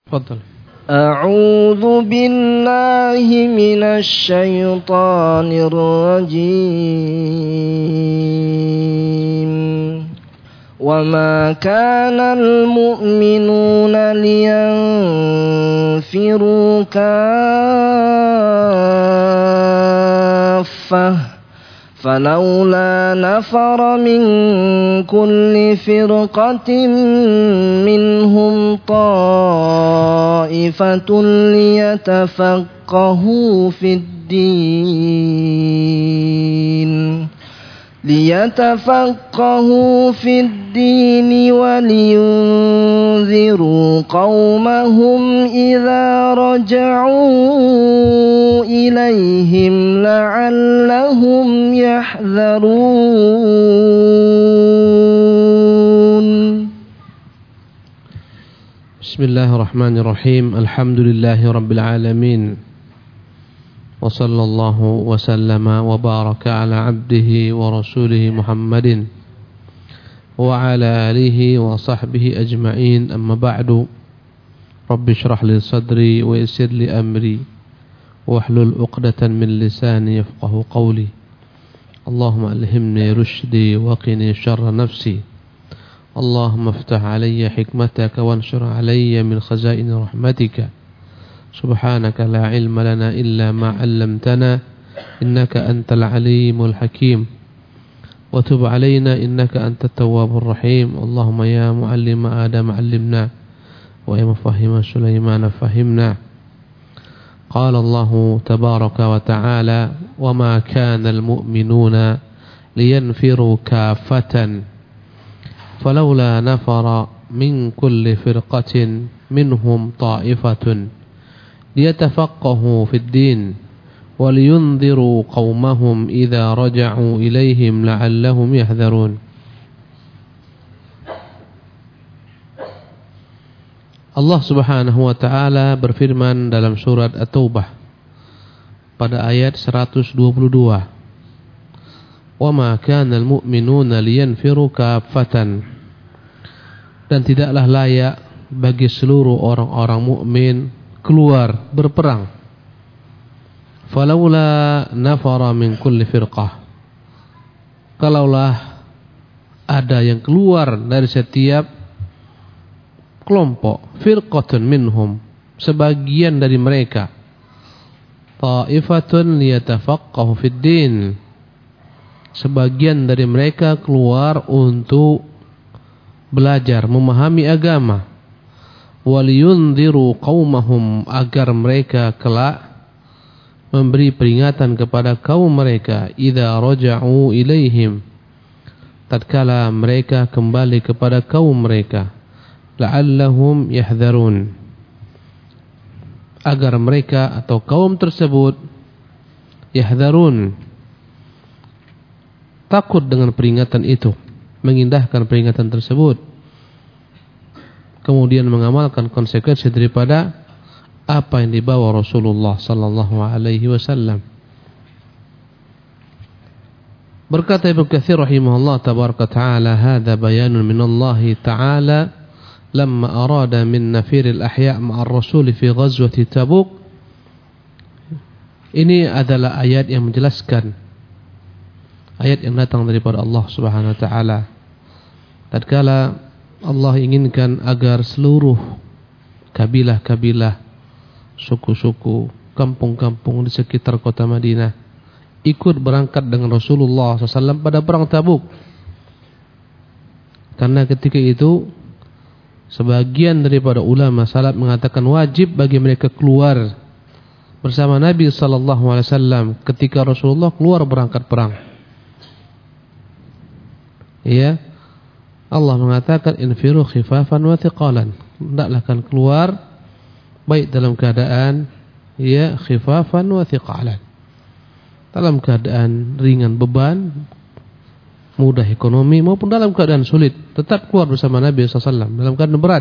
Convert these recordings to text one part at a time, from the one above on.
تفضل. أعوذ بالله من الشيطان الرجيم وما كان المؤمنون لينفروا كافة فلولا نفر من كل فرقة منهم طائفة ليتفقهوا في الدين ولينذروا قومهم إذا رجعوا إليهم لعلهم يحذرون. بسم الله الرحمن الرحيم. الحمد لله رب العالمين وصلى الله وسلم وبارك على عبده ورسوله محمد وعلى آله وصحبه أجمعين. أما بعد، رب اشرح لي صدري ويسر لي أمري واحلل عقدة من لساني يفقه قولي. اللهم ألهمني رشدي وقني شر نفسي. اللهم افتح علي حكمتك وانشر علي من خزائن رحمتك. سبحانك لا علم لنا إلا ما علمتنا إنك أنت العليم الحكيم وتب علينا إنك أنت التواب الرحيم. اللهم يا معلم آدم علمنا ويا مفهم سليمان فهمنا. قال الله تبارك وتعالى وما كان المؤمنون لينفروا كافة فلولا نفر من كل فرقة منهم طائفة ليتفقهوا في الدين ولينذروا قومهم إذا رجعوا إليهم لعلهم يحذرون. Allah Subhanahu wa taala berfirman dalam surat At-Taubah pada ayat 122. Wa ma kana al-mu'minuna liyanfiru kaffatan. Dan tidaklah layak bagi seluruh orang-orang mukmin keluar berperang. Falaula nafara min kulli firqah. Kalaulah ada yang keluar dari setiap kelompok, firqatun minhum, sebagian dari mereka, ta'ifatun liyatafaqahu fid din, sebagian dari mereka keluar untuk belajar memahami agama, waliyunziru qaumahum, agar mereka kelak memberi peringatan kepada kaum mereka, idza raja'u ilaihim, tatkala mereka kembali kepada kaum mereka, la'allahum yahdharun, agar mereka atau kaum tersebut yahdharun, takut dengan peringatan itu, mengindahkan peringatan tersebut, kemudian mengamalkan konsekuensi daripada apa yang dibawa Rasulullah sallallahu alaihi wasallam. Berkata Ibnu Katsir rahimahullah tabaraka taala, hadza bayanun min Allah taala lamma arada min nafir al-ahya' ma'a ar-rasul fi ghazwati Tabuk. Ini adalah ayat yang menjelaskan, ayat yang datang daripada Allah Subhanahu wa taala tatkala Allah inginkan agar seluruh kabilah-kabilah, suku-suku, kampung-kampung di sekitar kota Madinah ikut berangkat dengan Rasulullah SAW pada perang Tabuk. Karena ketika itu sebagian daripada ulama salaf mengatakan wajib bagi mereka keluar bersama Nabi SAW ketika Rasulullah keluar berangkat perang. Ya, Allah mengatakan infiru khifafan wa thiqalan, hendaklah kan keluar baik dalam keadaan ya khifafan wa thiqalan, dalam keadaan ringan beban, mudah ekonomi, maupun dalam keadaan sulit, tetap keluar bersama Nabi SAW dalam keadaan berat.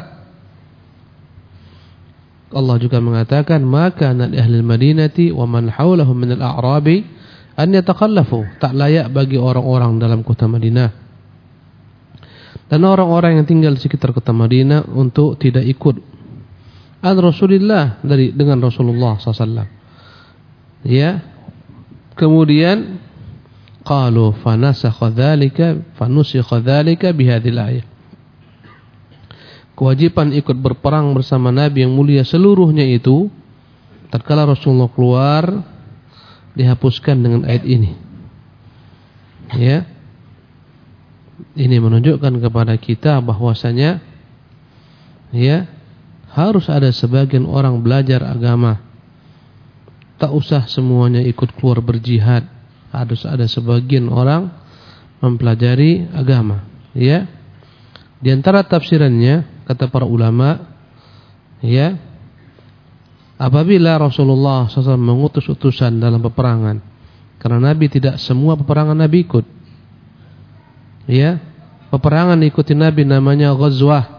Allah juga mengatakan maka li ahli al-Madinati wa man hawlahum min al-a'rabi an yatakhallafu, tak layak bagi orang-orang dalam kota Madinah dan orang-orang yang tinggal di sekitar kota Madinah untuk tidak ikut an Rasulillah, dengan Rasulullah SAW. Ya. Kemudian qalu fanusakha dzalika bihadzal ayah. Kewajiban ikut berperang bersama Nabi yang mulia seluruhnya itu tatkala Rasulullah keluar dihapuskan dengan ayat ini. Ya. Ini menunjukkan kepada kita bahwasanya ya, harus ada sebagian orang belajar agama. Tak usah semuanya ikut keluar berjihad. Harus ada sebagian orang mempelajari agama, ya. Di antara tafsirannya kata para ulama, ya, apabila Rasulullah SAW mengutus utusan dalam peperangan, karena Nabi tidak semua peperangan Nabi ikut, ya, peperangan ikuti Nabi namanya ghazwah.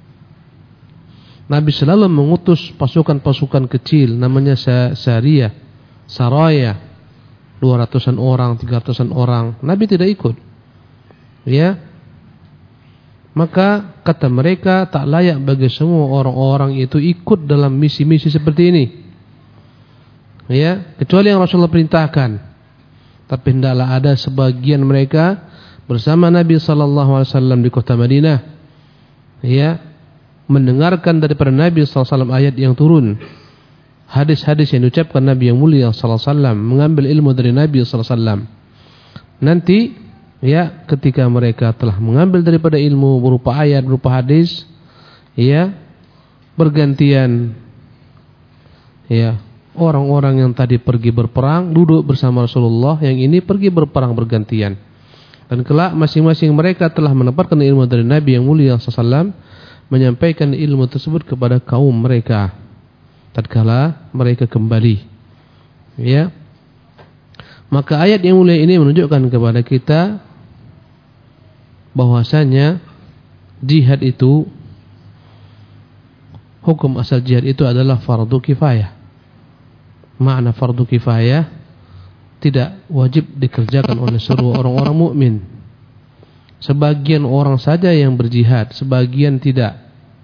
Nabi selalu mengutus pasukan-pasukan kecil namanya sariyah, saraya, 200-an orang, 300-an orang. Nabi tidak ikut, ya. Maka kata mereka tak layak bagi semua orang-orang itu ikut dalam misi-misi seperti ini, ya, kecuali yang Rasulullah perintahkan. Tapi hendaklah ada sebagian mereka bersama Nabi SAW di kota Madinah, ya, mendengarkan daripada Nabi SAW ayat yang turun, hadis-hadis yang diucapkan Nabi yang mulia SAW, mengambil ilmu dari Nabi SAW. Nanti, ya, ketika mereka telah mengambil daripada ilmu berupa ayat, berupa hadis, ya, bergantian, ya, orang-orang yang tadi pergi berperang duduk bersama Rasulullah, yang ini pergi berperang bergantian. Dan kelak masing-masing mereka telah mendapatkan ilmu dari Nabi yang mulia SAW, menyampaikan ilmu tersebut kepada kaum mereka tatkala mereka kembali, ya. Maka ayat yang mulia ini menunjukkan kepada kita bahwasanya jihad itu, hukum asal jihad itu adalah fardu kifayah. Makna fardu kifayah, tidak wajib dikerjakan oleh seluruh orang-orang mukmin. Sebagian orang saja yang berjihad, sebagian tidak.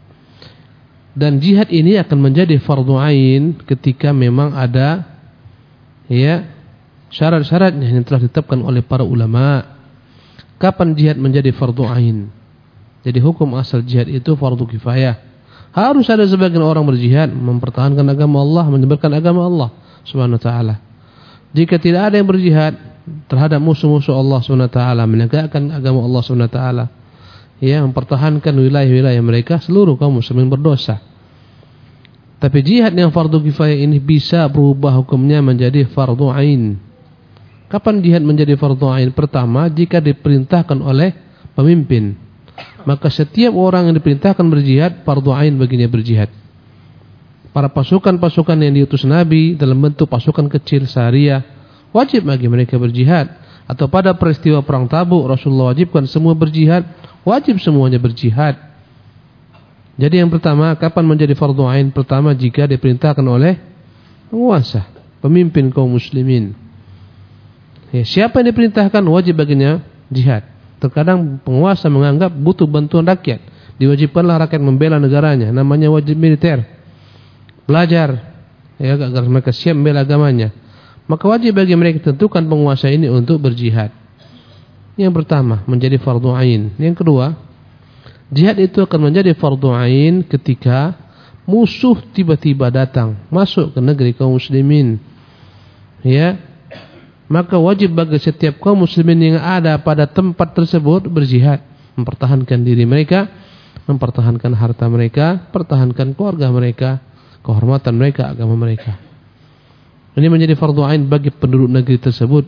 Dan jihad ini akan menjadi fardu ain ketika memang ada, ya, syarat-syaratnya yang telah ditetapkan oleh para ulama. Kapan jihad menjadi fardu ain? Jadi hukum asal jihad itu fardu kifayah. Harus ada sebagian orang berjihad mempertahankan agama Allah, menyebarkan agama Allah Subhanahu wa taala. Jika tidak ada yang berjihad terhadap musuh-musuh Allah SWT, menegakkan agama Allah SWT, ya, mempertahankan wilayah-wilayah mereka, seluruh kaum muslimin berdosa. Tapi jihad yang fardu kifayah ini bisa berubah hukumnya menjadi fardu ain. Kapan jihad menjadi fardu ain? Pertama, jika diperintahkan oleh pemimpin, maka setiap orang yang diperintahkan berjihad, fardu ain baginya berjihad. Para pasukan-pasukan yang diutus Nabi dalam bentuk pasukan kecil sariyah, wajib bagi mereka berjihad. Atau pada peristiwa perang Tabuk, Rasulullah wajibkan semua berjihad, wajib semuanya berjihad. Jadi yang pertama, kapan menjadi fardu ain? Pertama, jika diperintahkan oleh penguasa, pemimpin kaum muslimin. Ya, siapa yang diperintahkan wajib baginya jihad. Terkadang penguasa menganggap butuh bantuan rakyat, diwajibkanlah rakyat membela negaranya, namanya wajib militer. Belajar, ya, agar mereka siap membela agamanya. Maka wajib bagi mereka tentukan penguasa ini untuk berjihad. Yang pertama, menjadi fardu ain. Yang kedua, jihad itu akan menjadi fardu ain ketika musuh tiba-tiba datang masuk ke negeri kaum muslimin, ya. Maka wajib bagi setiap kaum muslimin yang ada pada tempat tersebut berjihad, mempertahankan diri mereka, mempertahankan harta mereka, pertahankan keluarga mereka, kehormatan mereka, agama mereka. Ini menjadi fardu ain bagi penduduk negeri tersebut,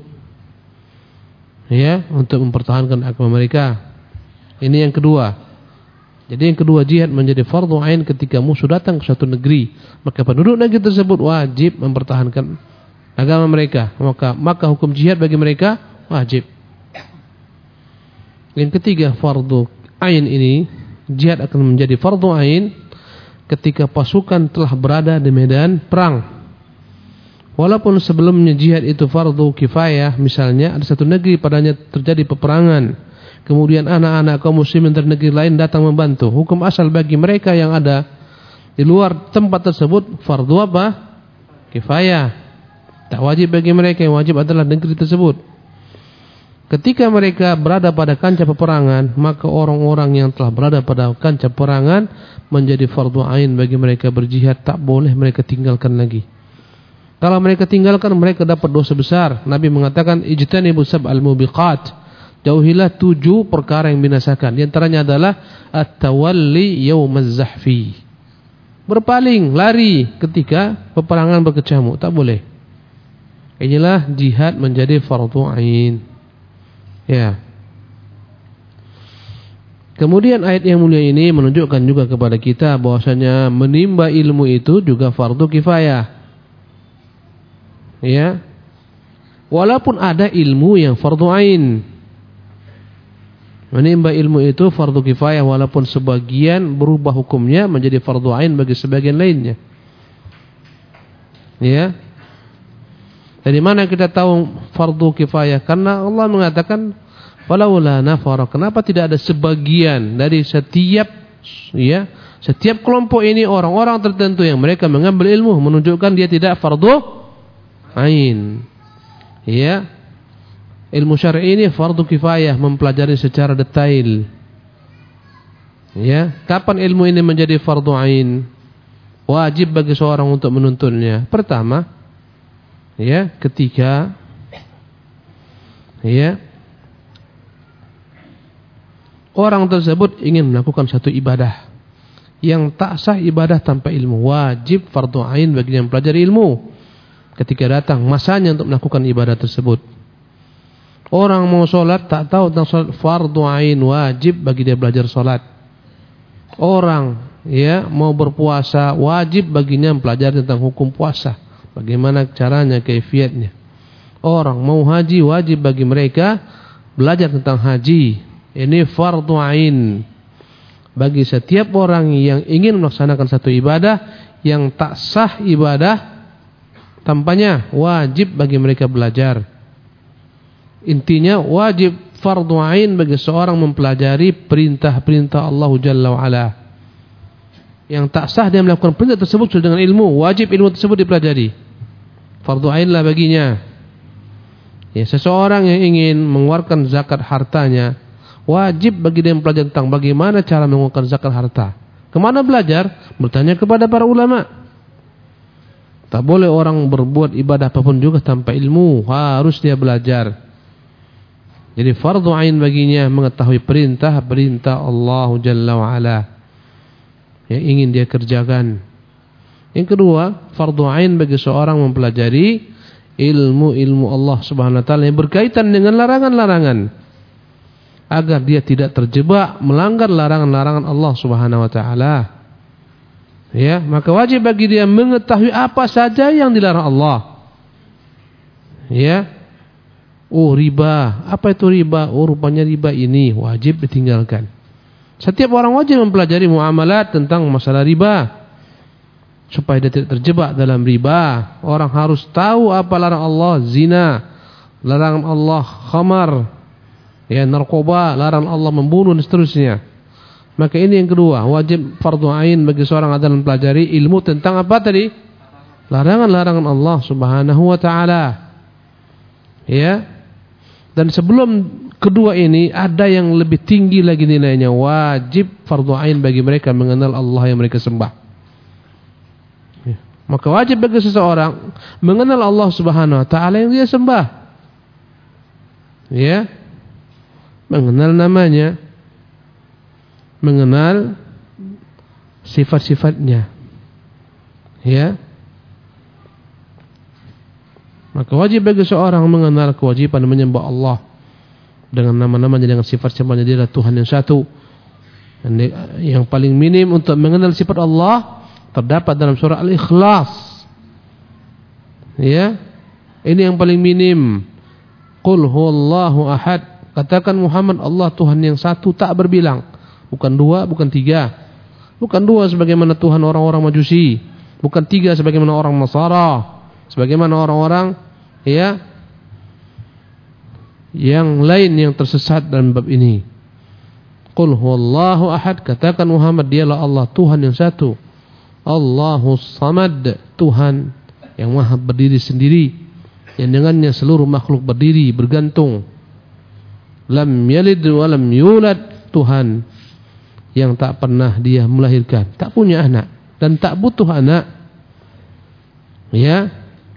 ya, untuk mempertahankan agama mereka. Ini yang kedua. Jadi yang kedua, jihad menjadi fardu ain ketika musuh datang ke suatu negeri, maka penduduk negeri tersebut wajib mempertahankan agama mereka. Maka hukum jihad bagi mereka wajib. Yang ketiga, fardu ain ini, jihad akan menjadi fardu ain ketika pasukan telah berada di medan perang. Walaupun sebelumnya jihad itu fardu kifayah, misalnya ada satu negeri padanya terjadi peperangan, kemudian anak-anak kaum muslimin dari negeri lain datang membantu, hukum asal bagi mereka yang ada Di luar tempat tersebut fardu apa? Kifayah. Tak wajib bagi mereka, yang wajib adalah negeri tersebut. Ketika mereka berada pada kancah peperangan, maka orang-orang yang telah berada pada kancah peperangan menjadi fardu ain bagi mereka berjihad, tak boleh mereka tinggalkan lagi. Kalau mereka tinggalkan, mereka dapat dosa besar. Nabi mengatakan ijtanibu sab'al mubiqat, jauhilah 7 perkara yang binasakan. Di antaranya adalah at-tawalli yaumaz zahfi, berpaling, lari ketika peperangan berkecamuk, tak boleh. Inilah jihad menjadi fardu ain. Ya. Kemudian ayat yang mulia ini menunjukkan juga kepada kita bahwasanya menimba ilmu itu juga fardu kifayah. Ya. Walaupun ada ilmu yang fardu ain. Menimba ilmu itu fardu kifayah walaupun sebagian berubah hukumnya menjadi fardu ain bagi sebagian lainnya. Ya. Dari mana kita tahu fardu kifayah? Karena Allah mengatakan walaula nafara, kenapa tidak ada sebagian dari setiap kelompok ini orang-orang tertentu yang mereka mengambil ilmu, menunjukkan dia tidak fardu ain. Ya. Ilmu syar'i ini fardu kifayah, mempelajari secara detail. Ya, kapan ilmu ini menjadi fardu ain? Wajib bagi seorang untuk menuntunnya. Pertama, ya, ketika orang tersebut ingin melakukan satu ibadah yang tak sah ibadah tanpa ilmu, wajib fardu ain bagi yang mempelajari ilmu. Ketika datang masanya untuk melakukan ibadah tersebut, orang mau sholat tak tahu tentang sholat, fardu ain, wajib bagi dia belajar sholat. Orang mau berpuasa, wajib baginya mempelajari tentang hukum puasa, bagaimana caranya, kaifiatnya. Orang mau haji, wajib bagi mereka belajar tentang haji. Ini fardu ain bagi setiap orang yang ingin melaksanakan satu ibadah yang tak sah ibadah tanpanya, wajib bagi mereka belajar. Intinya wajib fardu ain bagi seorang mempelajari perintah-perintah Allah Jalla wa Ala. Yang tak sah dia melakukan perintah tersebut sudah dengan ilmu, wajib ilmu tersebut dipelajari. Fardu ain lah baginya. Ya, seseorang yang ingin mengeluarkan zakat hartanya, wajib bagi dia mempelajari tentang bagaimana cara mengeluarkan zakat harta. Kemana belajar? Bertanya kepada para ulama. Tak boleh orang berbuat ibadah apapun juga tanpa ilmu, harus dia belajar. Jadi fardu ain baginya mengetahui perintah-perintah Allah Jalla wa Ala yang ingin dia kerjakan. Yang kedua, fardu ain bagi seorang mempelajari ilmu-ilmu Allah Subhanahu wa taala yang berkaitan dengan larangan-larangan, agar dia tidak terjebak melanggar larangan-larangan Allah Subhanahu wa taala. Ya, maka wajib bagi dia mengetahui apa saja yang dilarang Allah. Ya. Oh, riba. Apa itu riba? Oh, rupanya riba ini wajib ditinggalkan. Setiap orang wajib mempelajari muamalat tentang masalah riba, supaya dia tidak terjebak dalam riba. Orang harus tahu apa larangan Allah, zina, larangan Allah khamar, narkoba, larangan Allah membunuh dan seterusnya. Maka ini yang kedua, wajib fardu ain bagi seorang adalah mempelajari ilmu tentang apa tadi? Larangan-larangan Allah Subhanahu wa taala. Ya. Dan sebelum kedua ini ada yang lebih tinggi lagi nilainya, wajib fardu ain bagi mereka mengenal Allah yang mereka sembah. Maka wajib bagi seseorang mengenal Allah Subhanahu wa taala yang dia sembah. Ya. Mengenal namanya, mengenal sifat-sifatnya. Ya. Maka wajib bagi seorang mengenal kewajiban menyembah Allah dengan nama-namanya, dengan sifat-sifatnya. Dia adalah Tuhan yang satu. Yang paling minim untuk mengenal sifat Allah terdapat dalam surah Al-Ikhlas. Ya. Ini yang paling minim. Qul huwallahu ahad. Katakan Muhammad, Allah Tuhan yang satu, tak berbilang. Bukan 2, bukan 3. Bukan 2 sebagaimana Tuhan orang-orang Majusi. Bukan 3 sebagaimana orang Nasara. Sebagaimana orang-orang yang lain yang tersesat dalam bab ini. Qul huwallahu ahad. Katakan Muhammad, dialah Allah Tuhan yang satu. Allahus Samad, Tuhan yang maha berdiri sendiri, yang dengannya seluruh makhluk berdiri, bergantung. Lam yalid wa lam yulad, Tuhan yang tak pernah dia melahirkan, tak punya anak dan tak butuh anak. Ya.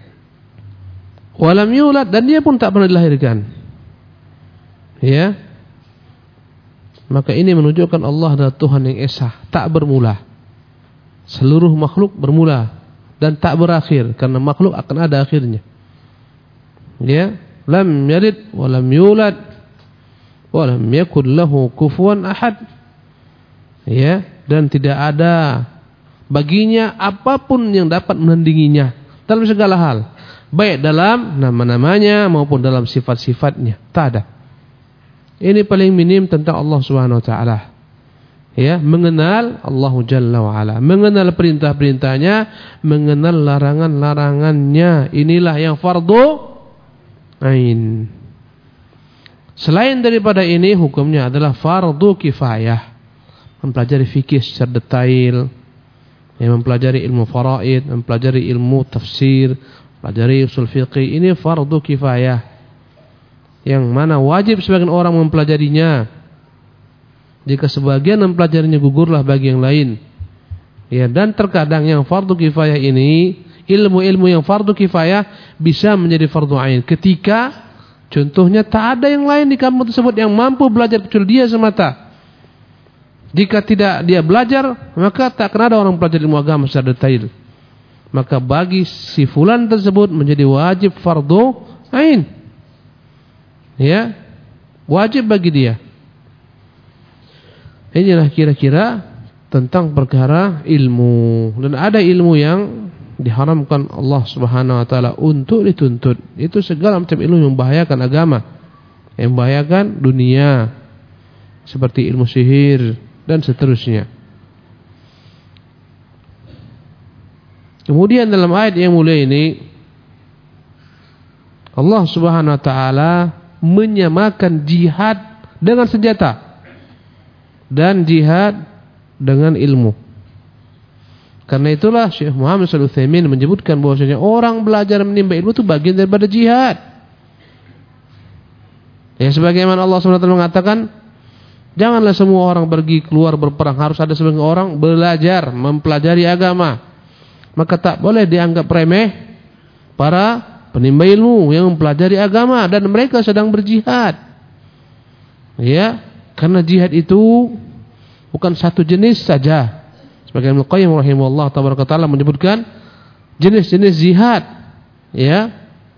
Wa lam yulad, dan dia pun tak pernah dilahirkan. Ya. Maka ini menunjukkan Allah adalah Tuhan yang esa, tak bermula. Seluruh makhluk bermula dan tak berakhir, karena makhluk akan ada akhirnya. Ya, lam yalid wa lam yulad wa lam yakul lahu kufuwan ahad. Ya, dan tidak ada baginya apapun yang dapat menandinginya dalam segala hal, baik dalam nama-namanya maupun dalam sifat-sifatnya. Tak ada. Ini paling minim tentang Allah Subhanahu wa taala. Ya, mengenal Allah Jalla wa Ala, mengenal perintah-perintahnya, mengenal larangan-larangannya. Inilah yang fardu ain. Selain daripada ini, hukumnya adalah fardu kifayah. Mempelajari fikih secara detail, mempelajari ilmu faraid, mempelajari ilmu tafsir, mempelajari usul fiqih. Ini fardu kifayah, yang mana wajib sebagian orang mempelajarinya. Jika sebagian mempelajarinya, gugurlah bagi yang lain. Ya, dan terkadang yang fardu kifayah ini, ilmu-ilmu yang fardu kifayah bisa menjadi fardu ain ketika contohnya tak ada yang lain di kampung tersebut yang mampu belajar kecuali dia semata. Jika tidak dia belajar, maka tak akan ada orang belajar ilmu agama secara detail. Maka bagi si fulan tersebut menjadi wajib fardu ain. Ya, wajib bagi dia. Inilah kira-kira tentang perkara ilmu. Dan ada ilmu yang diharamkan Allah Subhanahu wa taala untuk dituntut. Itu segala macam ilmu yang membahayakan agama, yang membahayakan dunia, seperti ilmu sihir dan seterusnya. Kemudian dalam ayat yang mulia ini, Allah Subhanahu wa taala menyamakan jihad dengan senjata dan jihad dengan ilmu. Karena itulah Syekh Muhammad Shalih Utsaimin menyebutkan bahwasanya orang belajar menimba ilmu itu bagian daripada jihad. Ya, sebagaimana Allah SWT mengatakan, janganlah semua orang pergi keluar berperang, harus ada sebagian orang belajar, mempelajari agama. Maka tak boleh dianggap remeh para penimba ilmu yang mempelajari agama dan mereka sedang berjihad. Ya, karena jihad itu bukan satu jenis saja. Sebagaimana Ibnu Qayyim rahimahullah taala menyebutkan jenis-jenis jihad. Ya.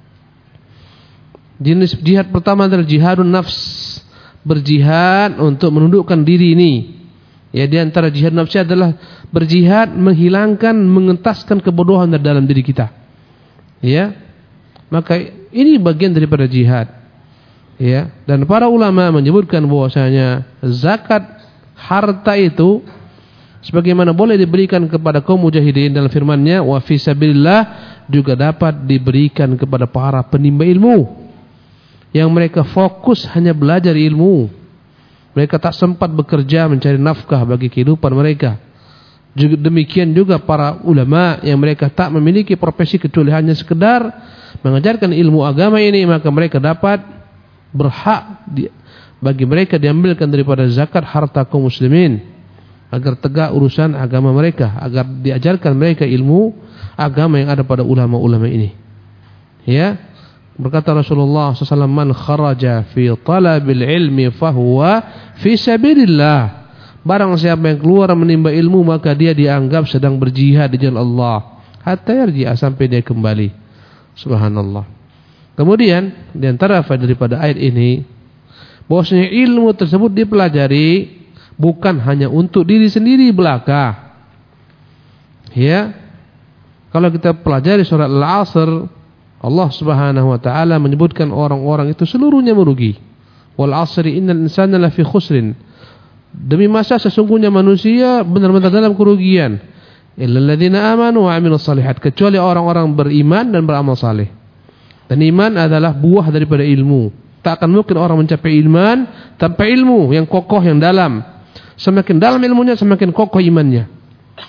Jenis jihad pertama adalah jihadun nafs, berjihad untuk menundukkan diri ini. Ya, di antara jihad nafsi adalah berjihad menghilangkan, mengentaskan kebodohan dari dalam diri kita. Ya. Maka ini bagian daripada jihad. Ya, dan para ulama menyebutkan bahwasanya zakat harta itu sebagaimana boleh diberikan kepada kaum mujahidin dalam firman-Nya wa fi sabilillah, juga dapat diberikan kepada para penimba ilmu yang mereka fokus hanya belajar ilmu. Mereka tak sempat bekerja mencari nafkah bagi kehidupan mereka. Juga demikian juga para ulama yang mereka tak memiliki profesi kecuali hanya sekedar mengajarkan ilmu agama ini, maka mereka dapat berhak bagi mereka diambilkan daripada zakat harta kaum muslimin agar tegak urusan agama mereka, agar diajarkan mereka ilmu agama yang ada pada ulama-ulama ini. Ya, berkata Rasulullah SAW, man kharaja fi talabil ilmi fahuwa fi sabilillah. Barang siapa yang keluar menimba ilmu, maka dia dianggap sedang berjihad di jalan Allah hatta yarji'a, sampai dia kembali. Subhanallah. Kemudian di antara faedah daripada ayat ini, bahwasanya ilmu tersebut dipelajari bukan hanya untuk diri sendiri belaka. Ya. Kalau kita pelajari surat Al-Asr, Allah Subhanahu wa taala menyebutkan orang-orang itu seluruhnya merugi. Wal 'asri innal insana lafi khusrin. Demi masa sesungguhnya manusia benar-benar dalam kerugian. Illal ladzina amanu wa 'amilus shalihat, kecuali orang-orang beriman dan beramal saleh. Dan iman adalah buah daripada ilmu. Tak akan mungkin orang mencapai iman tanpa ilmu yang kokoh, yang dalam. Semakin dalam ilmunya, semakin kokoh imannya.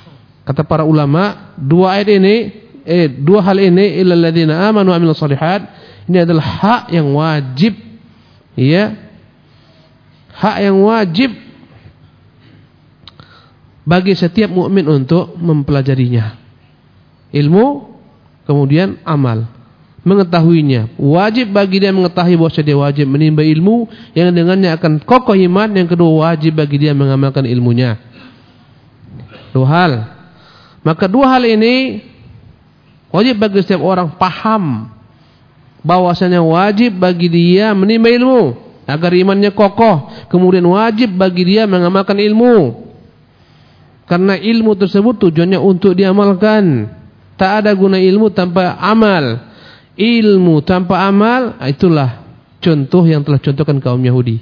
Kata para ulama, dua hal ini illal ladzina amanu wa amilus shalihat, ini adalah hak yang wajib, ya. Hak yang wajib bagi setiap mukmin untuk mempelajarinya. Ilmu, kemudian amal. Mengetahuinya. Wajib bagi dia mengetahui bahwa dia wajib menimba ilmu yang dengannya akan kokoh iman. Yang kedua, wajib bagi dia mengamalkan ilmunya. Dua hal. Maka dua hal ini wajib bagi setiap orang paham bahwasanya wajib bagi dia menimba ilmu agar imannya kokoh. Kemudian wajib bagi dia mengamalkan ilmu. Karena ilmu tersebut tujuannya untuk diamalkan. Tak ada guna ilmu tanpa amal. Ilmu tanpa amal, itulah contoh yang telah contohkan kaum Yahudi.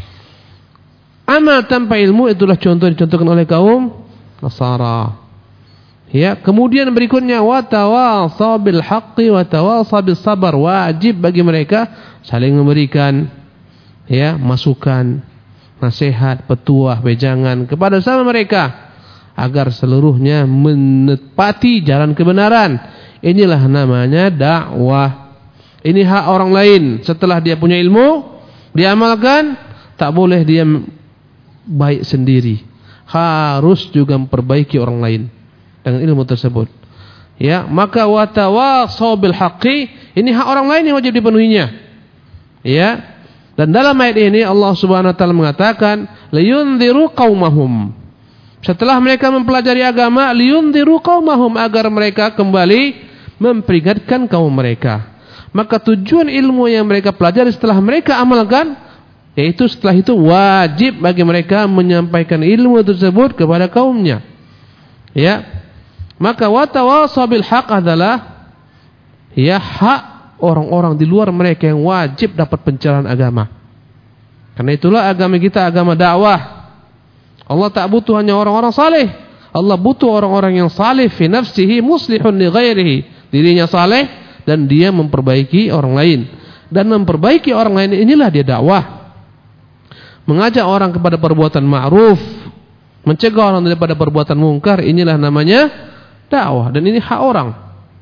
Amal tanpa ilmu, itulah contoh yang dicontohkan oleh kaum Nasara. Ya, kemudian berikutnya watawasau bil haqqi watawasau bis sabar. Wajib bagi mereka saling memberikan, ya, masukan, nasihat, petuah, wejangan kepada sama mereka agar seluruhnya menepati jalan kebenaran. Inilah namanya dakwah. Ini hak orang lain. Setelah dia punya ilmu, diamalkan, tak boleh dia baik sendiri. Harus juga memperbaiki orang lain dengan ilmu tersebut. Ya, maka watawasau bil haqqi, ini hak orang lain yang wajib dipenuhinya. Ya. Dan dalam ayat ini Allah Subhanahu wa taala mengatakan, liyundziru qaumahum. Setelah mereka mempelajari agama, liyundziru qaumahum, agar mereka kembali memperingatkan kaum mereka. Maka tujuan ilmu yang mereka pelajari setelah mereka amalkan, yaitu setelah itu wajib bagi mereka menyampaikan ilmu tersebut kepada kaumnya. Ya. Maka watawasau bil haq adalah, ya, hak orang-orang di luar mereka yang wajib dapat pencerahan agama. Karena itulah agama kita agama dakwah. Allah tak butuh hanya orang-orang saleh. Allah butuh orang-orang yang saleh fi nafsihi muslihun li ghairihi. Dirinya saleh dan dia memperbaiki orang lain. Dan memperbaiki orang lain, inilah dia dakwah. Mengajak orang kepada perbuatan ma'ruf, mencegah orang daripada perbuatan mungkar, inilah namanya dakwah. Dan ini hak orang.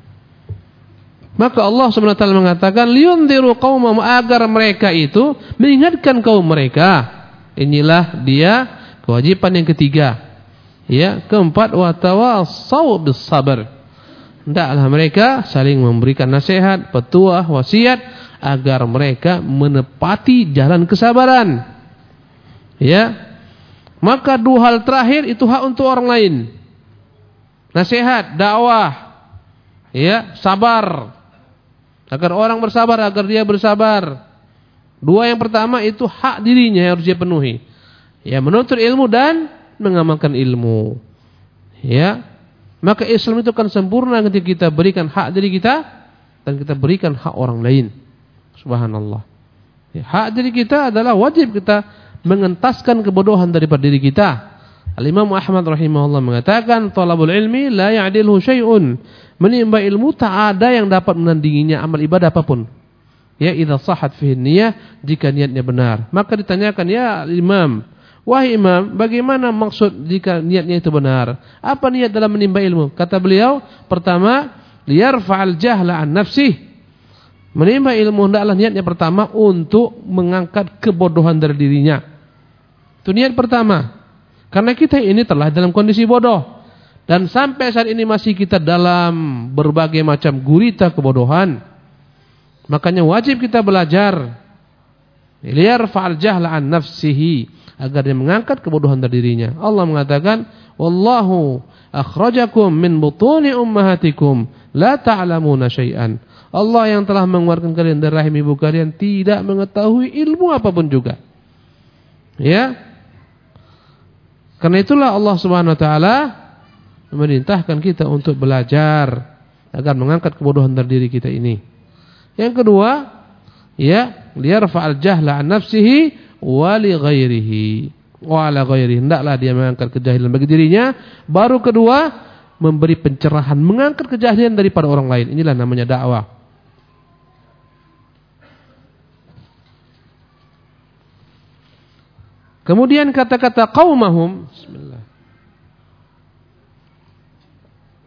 Maka Allah SWT mengatakan liyundziru qaumahum, agar mereka itu mengingatkan kaum mereka. Inilah dia kewajiban yang ketiga. Ya, keempat, watawasau bis sabr. Hendaklah mereka saling memberikan nasihat, petuah, wasiat agar mereka menepati jalan kesabaran. Ya. Maka dua hal terakhir itu hak untuk orang lain. Nasihat, dakwah, ya, sabar. Agar orang bersabar, agar dia bersabar. Dua yang pertama itu hak dirinya yang harus dia penuhi. Ya, menuntut ilmu dan mengamalkan ilmu. Ya. Maka Islam itu akan sempurna ketika kita berikan hak diri kita dan kita berikan hak orang lain. Subhanallah. Ya, hak diri kita adalah wajib kita mengentaskan kebodohan daripada diri kita. Al-Imam Ahmad rahimahullah mengatakan, talabul ilmi la ya'dilhu syai'un. Menimba ilmu tak ada yang dapat menandinginya amal ibadah apapun. Ya, idza sahhat fihi niyyah, jika niatnya benar. Maka ditanyakan, ya Imam, wahai Imam, bagaimana maksud jika niatnya itu benar? Apa niat dalam menimba ilmu? Kata beliau, pertama, liyarfa'al jahla an nafsih. Menimba ilmu hendaklah niatnya pertama untuk mengangkat kebodohan dari dirinya. Itu niat pertama. Karena kita ini telah dalam kondisi bodoh. Dan sampai saat ini masih kita dalam berbagai macam gurita kebodohan. Makanya wajib kita belajar. Liyarfa'al jahla an nafsihi, agar dia mengangkat kebodohan dari dirinya. Allah mengatakan, wallahu akhrajakum min butuni ummahatikum la ta'lamuna syai'an. Allah yang telah mengeluarkan kalian dari rahim ibu kalian tidak mengetahui ilmu apapun juga. Ya. Karena itulah Allah Subhanahu wa taala memerintahkan kita untuk belajar agar mengangkat kebodohan dari diri kita ini. Yang kedua, ya, liyarfa'al jahla an nafsihi wa li ghairihi wa ala ghairihi. Hendaklah dia mengangkat kejahilan bagi dirinya. Baru kedua, memberi pencerahan, mengangkat kejahilan daripada orang lain. Inilah namanya dakwah. Kemudian kata-kata qaumahum, bismillah.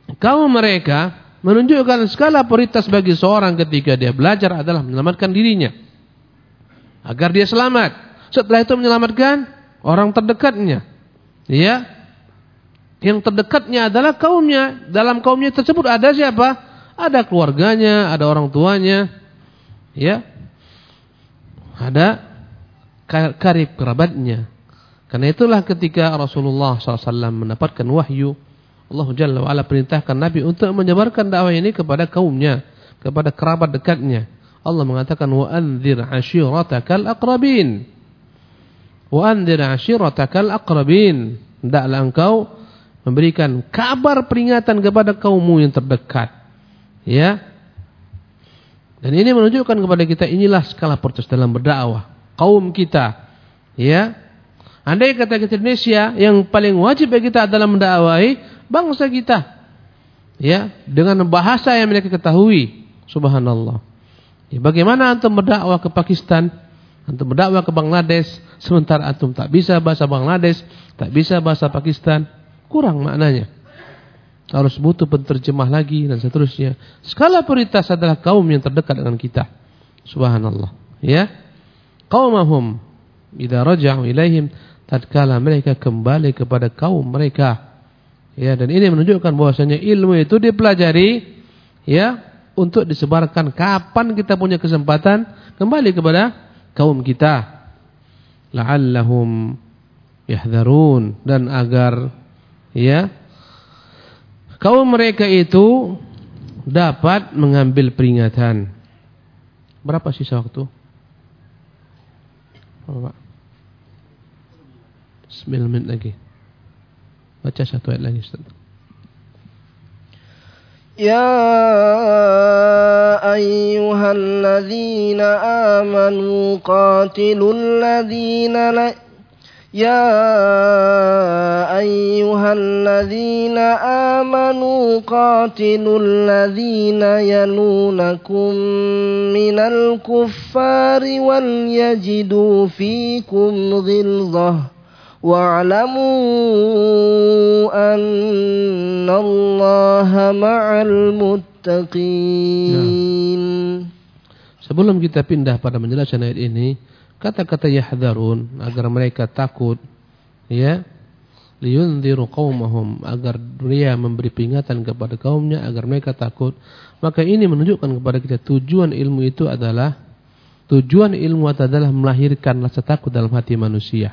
kaum mereka menunjukkan skala prioritas bagi seorang ketika dia belajar adalah menyelamatkan dirinya agar dia selamat. Setelah itu menyelamatkan orang terdekatnya. Ya. Yang terdekatnya adalah kaumnya. Dalam kaumnya tersebut ada siapa? Ada keluarganya, ada orang tuanya. Ya. Ada karib kerabatnya. Karena itulah ketika Rasulullah SAW mendapatkan wahyu, Allah Jalla wa'ala perintahkan Nabi untuk menyebarkan dakwah ini kepada kaumnya, kepada kerabat dekatnya. Allah mengatakan wa anzir ashiratakal aqrabin. Wa anzir ashiratakal aqrabin. Hendaklah engkau memberikan kabar peringatan kepada kaummu yang terdekat. Ya. Dan ini menunjukkan kepada kita inilah skala prioritas dalam berdakwah kaum kita. Ya. Andai kata kita Indonesia, yang paling wajib bagi kita adalah mendakwahi bangsa kita. Ya, dengan bahasa yang mereka ketahui. Subhanallah. Ya, bagaimana antum berdakwah ke Pakistan, antum berdakwah ke Bangladesh, sementara antum tak bisa bahasa Bangladesh, tak bisa bahasa Pakistan, kurang maknanya. Harus butuh penterjemah lagi dan seterusnya. Skala prioritas adalah kaum yang terdekat dengan kita. Subhanallah. Ya. Qaumahum idza raja'u ilaihim, tatkala mereka kembali kepada kaum mereka. Ya, dan ini menunjukkan bahwasanya ilmu itu dipelajari ya untuk disebarkan kapan kita punya kesempatan kembali kepada kaum kita. La'allahum yahdharun, dan agar ya kaum mereka itu dapat mengambil peringatan. Berapa sisa waktu? Oh, 9 menit lagi. Baca satu ayat lagi, Ustaz. Ya ayyuhalladzina amanu qatilul ladzina la Ya ayyuhalladzina amanu qatilul ladzina yalunakum minal kuffari wal yajidu fikum ghilzah wa'lamu annallaha ma'al muttaqin. Sebelum kita pindah pada menjelaskan ayat ini, kata-kata yahdharun, agar mereka takut, ya, liyunziru qaumahum, agar dia memberi peringatan kepada kaumnya agar mereka takut. Maka ini menunjukkan kepada kita tujuan ilmu adalah melahirkan rasa takut dalam hati manusia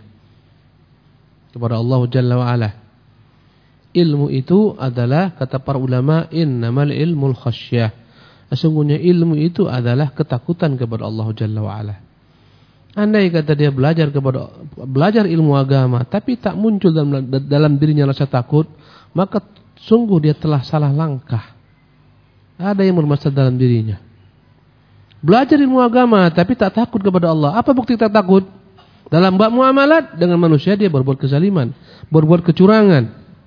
kepada Allah Jalla wa Ala. Ilmu itu adalah, kata para ulama, innamal ilmul khasyah. Sesungguhnya ilmu itu adalah ketakutan kepada Allah Jalla wa Ala. Andai kata dia belajar ilmu agama tapi tak muncul dalam dirinya rasa takut, maka sungguh dia telah salah langkah. Ada yang bermasalah dalam dirinya. Belajar ilmu agama tapi tak takut kepada Allah. Apa bukti tak takut? Dalam bab muamalat dengan manusia dia berbuat kezaliman, berbuat kecurangan.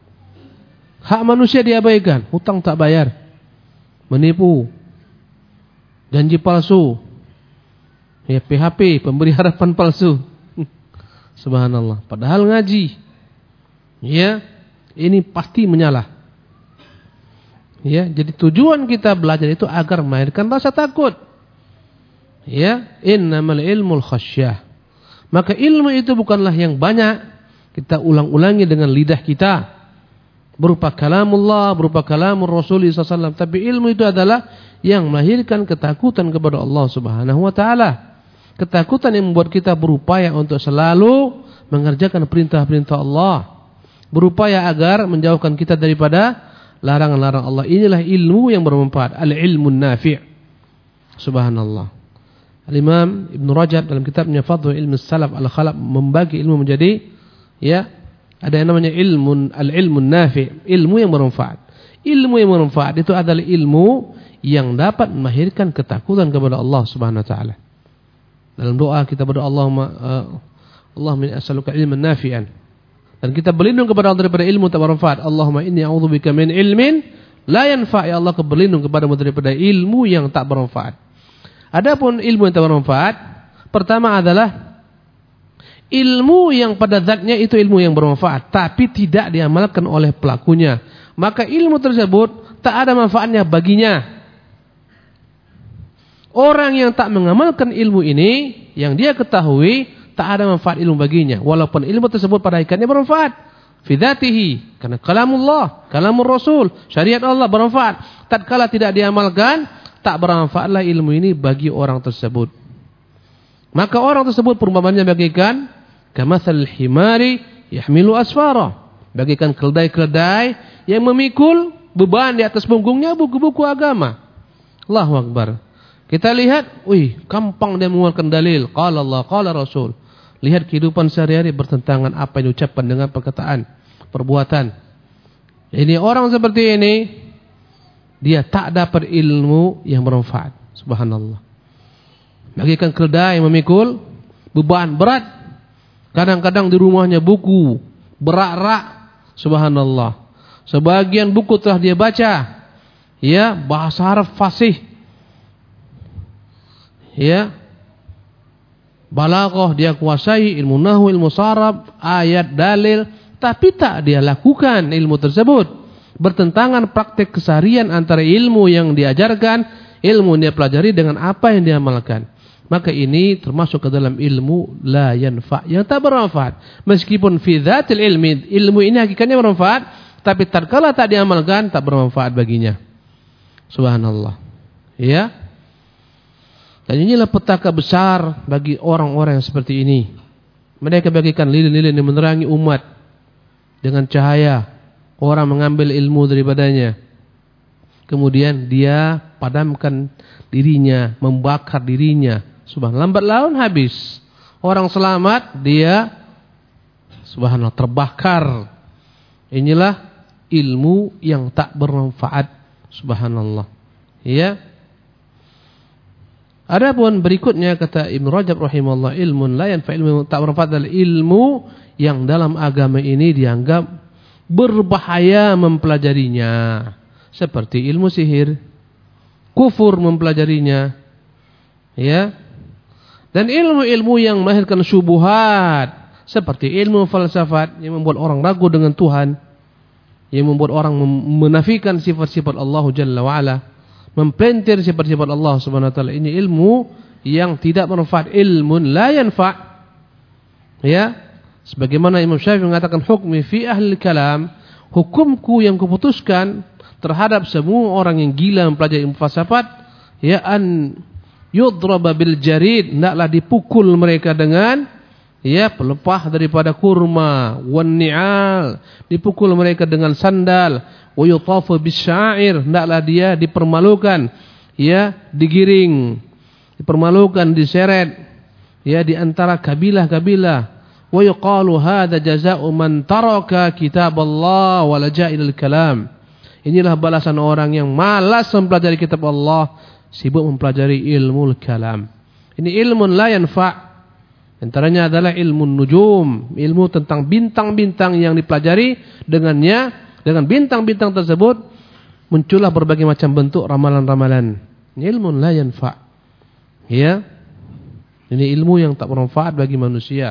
Hak manusia diabaikan, hutang tak bayar, menipu, janji palsu, ya PHP, pemberi harapan palsu. Subhanallah. Padahal ngaji. Ya, ini pasti menyalah. Ya, jadi tujuan kita belajar itu agar melahirkan rasa takut. Ya, innamal ilmul khasyah. Maka ilmu itu bukanlah yang banyak kita ulang-ulangi dengan lidah kita, berupa kalamullah, berupa kalamur Rasul SAW. Tapi ilmu itu adalah yang melahirkan ketakutan kepada Allah Subhanahu wa taala. Ketakutan yang membuat kita berupaya untuk selalu mengerjakan perintah-perintah Allah, berupaya agar menjauhkan kita daripada larangan-larangan Allah. Inilah ilmu yang bermanfaat, al-ilmun nafi'. Subhanallah. Al-Imam Ibn Rajab dalam kitabnya Fadhul Ilmu Salaf Al-Khalaf membagi ilmu menjadi, ya, ada yang namanya al-ilmun nafi', ilmu yang bermanfaat. Ilmu yang bermanfaat itu adalah ilmu yang dapat melahirkan ketakutan kepada Allah Subhanahu wa taala. Dalam doa kita berdoa, Allahumma inni as'aluka ilman nafi'an. Dan kita berlindung kepada Allah daripada ilmu tak bermanfaat. Allahumma inni a'udzubika min ilmin la yanfa'. Ya Allah, aku berlindung kepadamu daripada ilmu yang tak bermanfaat. Adapun ilmu yang tak bermanfaat, pertama adalah ilmu yang pada zatnya itu ilmu yang bermanfaat, tapi tidak diamalkan oleh pelakunya. maka ilmu tersebut tak ada manfaatnya baginya. Orang yang tak mengamalkan ilmu ini, yang dia ketahui, tak ada manfaat ilmu baginya. Walaupun ilmu tersebut pada hakikatnya bermanfaat. Fi dzatihi, karena kalamullah, kalamur Rasul, syariat Allah bermanfaat. Tatkala tidak diamalkan, tak bermanfaatlah ilmu ini bagi orang tersebut. Maka orang tersebut perumpamannya bagaikan kamatsal himari yahmilu asfara. Bagaikan keledai-keledai yang memikul beban di atas punggungnya buku-buku agama. Allahu Akbar. Kita lihat, gampang dia mengeluarkan dalil. Qala Allah, qala Rasul. Lihat kehidupan sehari-hari bertentangan apa yang diucapkan dengan perkataan, perbuatan. Ini orang seperti ini, dia tak dapat ilmu yang bermanfaat. Subhanallah. Bagaikan keledai memikul beban berat. Kadang-kadang di rumahnya buku berak-rak. Subhanallah. Sebagian buku telah dia baca. Ya, bahasa Arab fasih. Ya, balaghah dia kuasai, ilmu nahwu, ilmu saraf, ayat, dalil, tapi tak dia lakukan ilmu tersebut. Bertentangan praktek keseharian antara ilmu yang diajarkan, ilmu yang dia pelajari dengan apa yang dia amalkan. Maka ini termasuk ke dalam ilmu la yanfa, yang tak bermanfaat. Meskipun fi dzatil ilmi, ilmu ini hakikatnya bermanfaat, tapi tatkala tak diamalkan tak bermanfaat baginya. Subhanallah. Ya. Dan inilah petaka besar bagi orang-orang yang seperti ini. Mereka bagikan lilin-lilin yang menerangi umat dengan cahaya. Orang mengambil ilmu daripadanya. Kemudian dia padamkan dirinya, membakar dirinya. Subhanallah, lambat laun habis. Orang selamat, dia subhanallah terbakar. Inilah ilmu yang tak bermanfaat. Subhanallah. Ya. Adapun berikutnya kata Ibnu Rajab rahimahullah, ilmun la yanfa, ilmu tak bermanfaat adalah ilmu yang dalam agama ini dianggap berbahaya mempelajarinya. Seperti ilmu sihir, kufur mempelajarinya. Ya. Dan ilmu-ilmu yang melahirkan syubhat, seperti ilmu falsafat yang membuat orang ragu dengan Tuhan, yang membuat orang menafikan sifat-sifat Allah Jalla wa Ala, mempelintir sifat-sifat Allah Subhanahu wa taala. Ini ilmu yang tidak bermanfaat, ilmun la yanfa. Ya, sebagaimana Imam Syafi'i mengatakan hukmi fi ahli kalam, hukumku yang kuputuskan terhadap semua orang yang gila mempelajari ilmu falsafat, ya an yudraba bil jarid, hendaklah dipukul mereka dengan ya pelepah daripada kurma, wan ni'al, dipukul mereka dengan sandal, wa yutafu bisya'ir, hendaklah dia dipermalukan, ya digiring, dipermalukan, diseret, ya di antara kabilah-kabilah. Wa yuqalu hadza jazaa'u man taraka kitaballah wa laja'a ilal kalam. Inilah balasan orang yang malas mempelajari kitab Allah, sibuk mempelajari ilmu kalam. Ini ilmun la yanfa'. Antaranya adalah ilmu nujum, ilmu tentang bintang-bintang yang dipelajari dengannya. Dengan bintang-bintang tersebut muncullah berbagai macam bentuk ramalan-ramalan. Ilmun la yanfa'. Ya. Ini ilmu yang tak bermanfaat bagi manusia.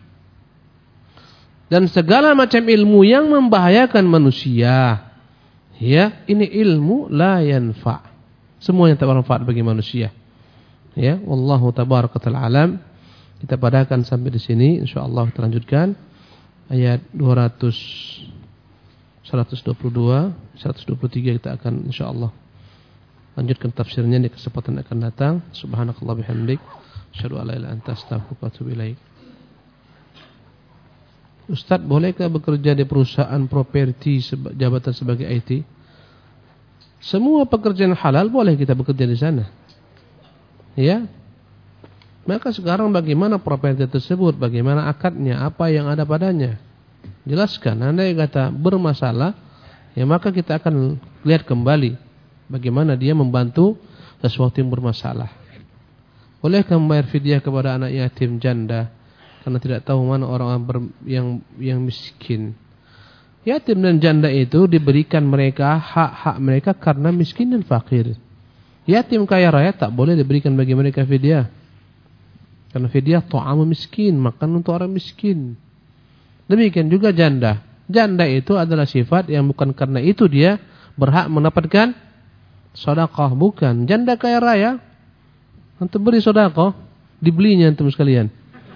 Dan segala macam ilmu yang membahayakan manusia, ya, ini ilmu la yanfa'. Semuanya tak bermanfaat bagi manusia. Ya, wallahu tabaraka ta'ala alam. Kita padakan sampai di sini, insyaallah kita lanjutkan ayat 122, 123 kita akan insyaallah lanjutkan tafsirnya di kesempatan akan datang. Subhanakallah bihamdik, asyhadu an la ilaha illa anta, astaghfiruka wa atubu ilaik. Ustaz, bolehkah bekerja di perusahaan properti jabatan sebagai IT? Semua pekerjaan halal boleh kita bekerja di sana. Ya. Maka sekarang bagaimana properti tersebut, bagaimana akadnya, apa yang ada padanya? Jelaskan. Andai kata bermasalah, ya maka kita akan lihat kembali bagaimana dia membantu sesuatu yang bermasalah. Bolehkah membayar fidyah kepada anak yatim janda karena tidak tahu mana orang yang miskin? Yatim dan janda itu diberikan mereka hak-hak mereka karena miskin dan fakir. Yatim kaya raya tak boleh diberikan bagi mereka fidyah. Karena fidyah ta'amu miskin, makan untuk orang miskin. Demikian juga janda. Janda itu adalah sifat yang bukan karena itu dia berhak mendapatkan sedekah, bukan. Janda kaya raya, antum beri sedekah, dibelinya antum sekalian.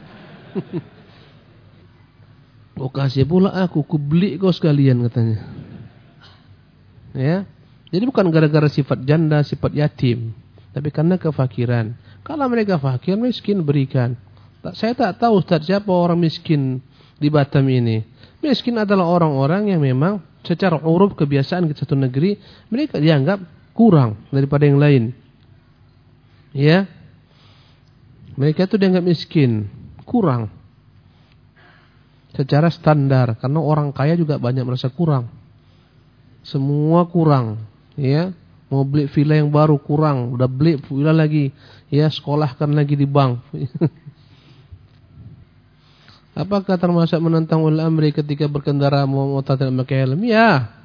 Oh kasih pula aku, beli kau sekalian katanya. Ya, jadi bukan gara-gara sifat janda, sifat yatim, tapi karena kefakiran. Kalau mereka fakir, miskin, berikan. Saya tak tahu Ustaz siapa orang miskin di Batam ini. Miskin adalah orang-orang yang memang secara uruf kebiasaan di satu negeri mereka dianggap kurang daripada yang lain. Ya. Mereka itu dianggap miskin, kurang. Secara standar, karena orang kaya juga banyak merasa kurang. Semua kurang, ya. Mau beli villa yang baru kurang, udah beli villa lagi, ya sekolahkan lagi di bank. Apakah termasuk menentang ulil amri ketika berkendara mau tidak pakai helm? Ya.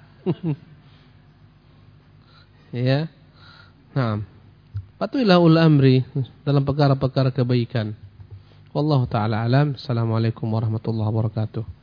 Ya. Nah, patuhilah ulil amri dalam perkara-perkara kebaikan. Wallahu taala alam. Assalamualaikum warahmatullahi wabarakatuh.